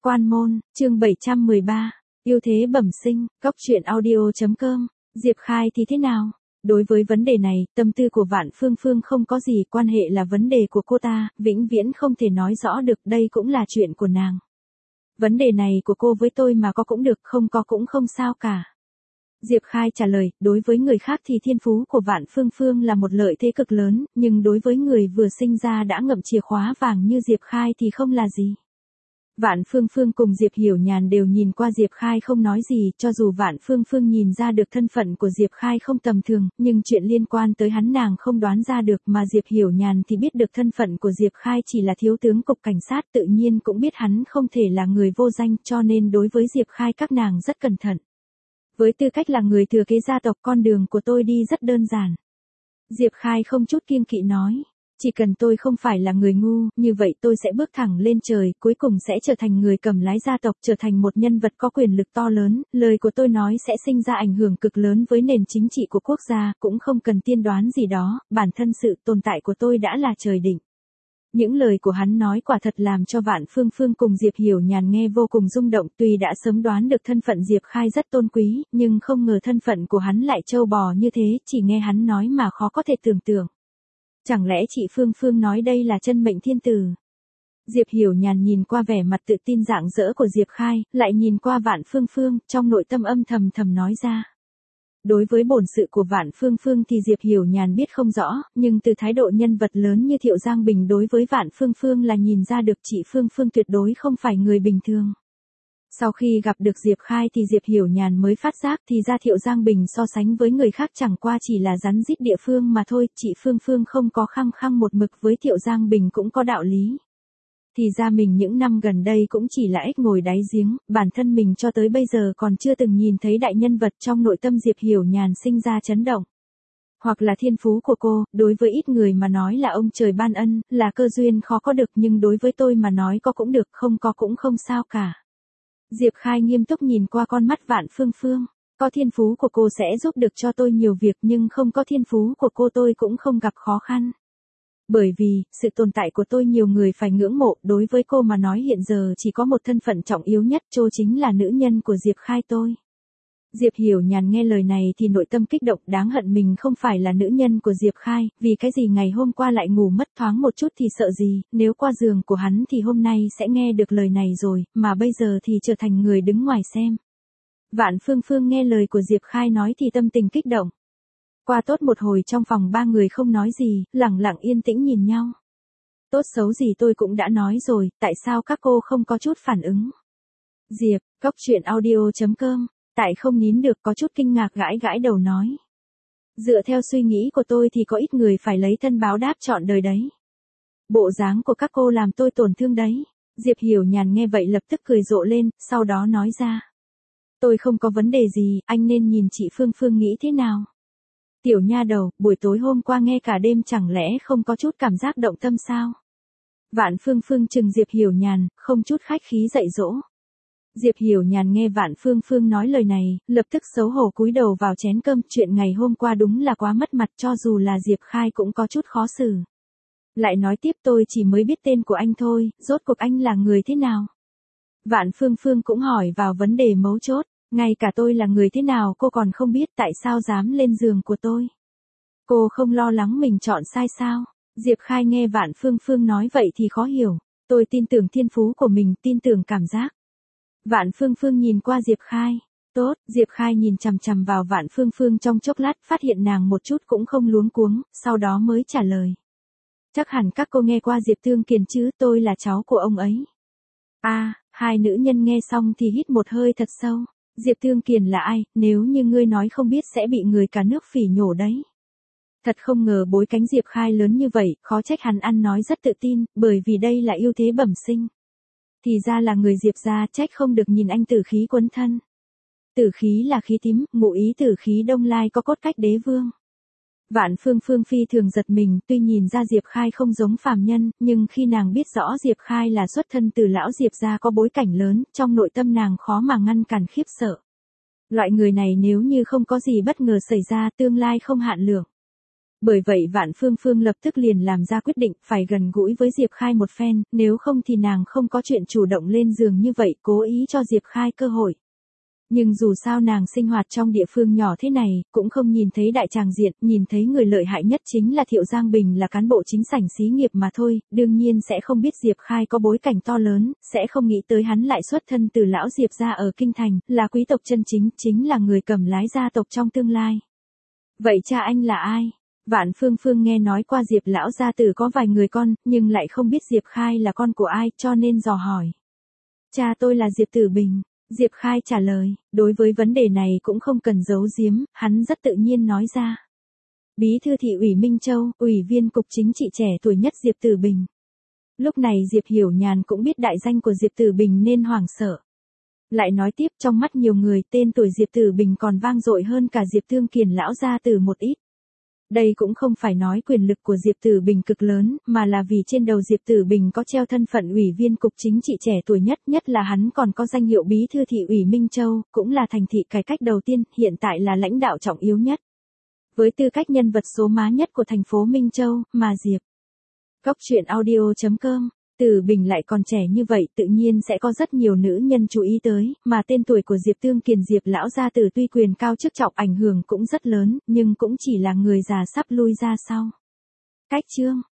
Quan môn, chương 713, yêu thế bẩm sinh, Cóc truyện audio.com, Diệp Khai thì thế nào? Đối với vấn đề này, tâm tư của Vạn Phương Phương không có gì, quan hệ là vấn đề của cô ta, vĩnh viễn không thể nói rõ được, đây cũng là chuyện của nàng. Vấn đề này của cô với tôi mà có cũng được, không có cũng không sao cả. Diệp Khai trả lời, đối với người khác thì thiên phú của Vạn Phương Phương là một lợi thế cực lớn, nhưng đối với người vừa sinh ra đã ngậm chìa khóa vàng như Diệp Khai thì không là gì. Vạn Phương Phương cùng Diệp Hiểu Nhàn đều nhìn qua Diệp Khai không nói gì, cho dù Vạn Phương Phương nhìn ra được thân phận của Diệp Khai không tầm thường, nhưng chuyện liên quan tới hắn nàng không đoán ra được, mà Diệp Hiểu Nhàn thì biết được thân phận của Diệp Khai chỉ là thiếu tướng cục cảnh sát, tự nhiên cũng biết hắn không thể là người vô danh, cho nên đối với Diệp Khai các nàng rất cẩn thận. Với tư cách là người thừa kế gia tộc, con đường của tôi đi rất đơn giản. Diệp Khai không chút kiêng kỵ nói. Chỉ cần tôi không phải là người ngu, như vậy tôi sẽ bước thẳng lên trời, cuối cùng sẽ trở thành người cầm lái gia tộc, trở thành một nhân vật có quyền lực to lớn, lời của tôi nói sẽ sinh ra ảnh hưởng cực lớn với nền chính trị của quốc gia, cũng không cần tiên đoán gì đó, bản thân sự tồn tại của tôi đã là trời định. Những lời của hắn nói quả thật làm cho Vạn Phương Phương cùng Diệp Hiểu Nhàn nghe vô cùng rung động, tuy đã sớm đoán được thân phận Diệp Khai rất tôn quý, nhưng không ngờ thân phận của hắn lại trâu bò như thế, chỉ nghe hắn nói mà khó có thể tưởng tượng. Chẳng lẽ chị Phương Phương nói đây là chân mệnh thiên tử? Diệp Hiểu Nhàn nhìn qua vẻ mặt tự tin rạng rỡ của Diệp Khai, lại nhìn qua Vạn Phương Phương, trong nội tâm âm thầm thầm nói ra. Đối với bổn sự của Vạn Phương Phương thì Diệp Hiểu Nhàn biết không rõ, nhưng từ thái độ nhân vật lớn như Thiệu Giang Bình đối với Vạn Phương Phương là nhìn ra được chị Phương Phương tuyệt đối không phải người bình thường. Sau khi gặp được Diệp Khai thì Diệp Hiểu Nhàn mới phát giác thì ra Thiệu Giang Bình so sánh với người khác chẳng qua chỉ là rắn rít địa phương mà thôi, chị Phương Phương không có khăng khăng một mực với Thiệu Giang Bình cũng có đạo lý. Thì ra mình những năm gần đây cũng chỉ là ếch ngồi đáy giếng, bản thân mình cho tới bây giờ còn chưa từng nhìn thấy đại nhân vật, trong nội tâm Diệp Hiểu Nhàn sinh ra chấn động. Hoặc là thiên phú của cô, đối với ít người mà nói là ông trời ban ân, là cơ duyên khó có được, nhưng đối với tôi mà nói có cũng được, không có cũng không sao cả. Diệp Khai nghiêm túc nhìn qua con mắt Vạn Phương Phương, có thiên phú của cô sẽ giúp được cho tôi nhiều việc, nhưng không có thiên phú của cô tôi cũng không gặp khó khăn. Bởi vì, sự tồn tại của tôi nhiều người phải ngưỡng mộ, đối với cô mà nói hiện giờ chỉ có một thân phận trọng yếu nhất, cô chính là nữ nhân của Diệp Khai tôi. Diệp Hiểu Nhàn nghe lời này thì nội tâm kích động, đáng hận mình không phải là nữ nhân của Diệp Khai, vì cái gì ngày hôm qua lại ngủ mất thoáng một chút thì sợ gì, nếu qua giường của hắn thì hôm nay sẽ nghe được lời này rồi, mà bây giờ thì trở thành người đứng ngoài xem. Vạn Phương Phương nghe lời của Diệp Khai nói thì tâm tình kích động. Qua tốt một hồi trong phòng ba người không nói gì, lẳng lặng yên tĩnh nhìn nhau. Tốt xấu gì tôi cũng đã nói rồi, tại sao các cô không có chút phản ứng? Diệp, Cóc truyện audio.com, tại không nín được có chút kinh ngạc gãi gãi đầu nói. Dựa theo suy nghĩ của tôi thì có ít người phải lấy thân báo đáp trọn đời đấy. Bộ dáng của các cô làm tôi tổn thương đấy. Diệp Hiểu Nhàn nghe vậy lập tức cười rộ lên, sau đó nói ra. Tôi không có vấn đề gì, anh nên nhìn chị Phương Phương nghĩ thế nào? Tiểu nha đầu, buổi tối hôm qua nghe cả đêm chẳng lẽ không có chút cảm giác động tâm sao? Vạn Phương Phương chừng Diệp Hiểu Nhàn, không chút khách khí dạy dỗ. Diệp Hiểu Nhàn nghe Vạn Phương Phương nói lời này, lập tức xấu hổ cúi đầu vào chén cơm, chuyện ngày hôm qua đúng là quá mất mặt, cho dù là Diệp Khai cũng có chút khó xử. Lại nói tiếp, tôi chỉ mới biết tên của anh thôi, rốt cuộc anh là người thế nào? Vạn Phương Phương cũng hỏi vào vấn đề mấu chốt. Ngay cả tôi là người thế nào cô còn không biết, tại sao dám lên giường của tôi? Cô không lo lắng mình chọn sai sao? Diệp Khai nghe Vạn Phương Phương nói vậy thì khó hiểu. Tôi tin tưởng thiên phú của mình, tin tưởng cảm giác. Vạn Phương Phương nhìn qua Diệp Khai. Tốt, Diệp Khai nhìn chằm chằm vào Vạn Phương Phương trong chốc lát, phát hiện nàng một chút cũng không luống cuống, sau đó mới trả lời. Chắc hẳn các cô nghe qua Diệp Thương Kiền chứ, tôi là cháu của ông ấy. Hai nữ nhân nghe xong thì hít một hơi thật sâu. Diệp Thương Kiền là ai, nếu như ngươi nói không biết sẽ bị người cả nước phỉ nhổ đấy. Thật không ngờ bối cánh Diệp Khai lớn như vậy, khó trách hắn ăn nói rất tự tin, bởi vì đây là ưu thế bẩm sinh. Thì ra là người Diệp gia, trách không được nhìn anh tử khí quấn thân. Tử khí là khí tím, ngụ ý tử khí đông lai có cốt cách đế vương. Vạn Phương Phương phi thường giật mình, tuy nhìn ra Diệp Khai không giống phàm nhân, nhưng khi nàng biết rõ Diệp Khai là xuất thân từ lão Diệp gia có bối cảnh lớn, trong nội tâm nàng khó mà ngăn cản khiếp sợ. Loại người này nếu như không có gì bất ngờ xảy ra, tương lai không hạn lượng. Bởi vậy Vạn Phương Phương lập tức liền làm ra quyết định phải gần gũi với Diệp Khai một phen, nếu không thì nàng không có chuyện chủ động lên giường như vậy, cố ý cho Diệp Khai cơ hội. Nhưng dù sao nàng sinh hoạt trong địa phương nhỏ thế này, cũng không nhìn thấy đại tràng diện, nhìn thấy người lợi hại nhất chính là Thiệu Giang Bình là cán bộ chính sảnh xí nghiệp mà thôi, đương nhiên sẽ không biết Diệp Khai có bối cảnh to lớn, sẽ không nghĩ tới hắn lại xuất thân từ lão Diệp gia ở Kinh Thành, là quý tộc chân chính, chính là người cầm lái gia tộc trong tương lai. Vậy cha anh là ai? Vạn Phương Phương nghe nói qua Diệp lão gia tử có vài người con, nhưng lại không biết Diệp Khai là con của ai, cho nên dò hỏi. Cha tôi là Diệp Tử Bình. Diệp Khai trả lời, đối với vấn đề này cũng không cần giấu giếm, hắn rất tự nhiên nói ra. Bí thư thị ủy Minh Châu, ủy viên cục chính trị trẻ tuổi nhất Diệp Tử Bình. Lúc này Diệp Hiểu Nhàn cũng biết đại danh của Diệp Tử Bình nên hoảng sợ. Lại nói tiếp, trong mắt nhiều người tên tuổi Diệp Tử Bình còn vang dội hơn cả Diệp Thương Kiền lão gia tử một ít. Đây cũng không phải nói quyền lực của Diệp Tử Bình cực lớn, mà là vì trên đầu Diệp Tử Bình có treo thân phận ủy viên cục chính trị trẻ tuổi nhất, nhất là hắn còn có danh hiệu bí thư thị ủy Minh Châu, cũng là thành thị cải cách đầu tiên, hiện tại là lãnh đạo trọng yếu nhất. Với tư cách nhân vật số má nhất của thành phố Minh Châu, mà Diệp Góc.audio.com, Tử Bình lại còn trẻ như vậy tự nhiên sẽ có rất nhiều nữ nhân chú ý tới, mà tên tuổi của Diệp Thương Kiền Diệp lão gia tử tuy quyền cao chức trọng ảnh hưởng cũng rất lớn, nhưng cũng chỉ là người già sắp lui ra sau. Cách chương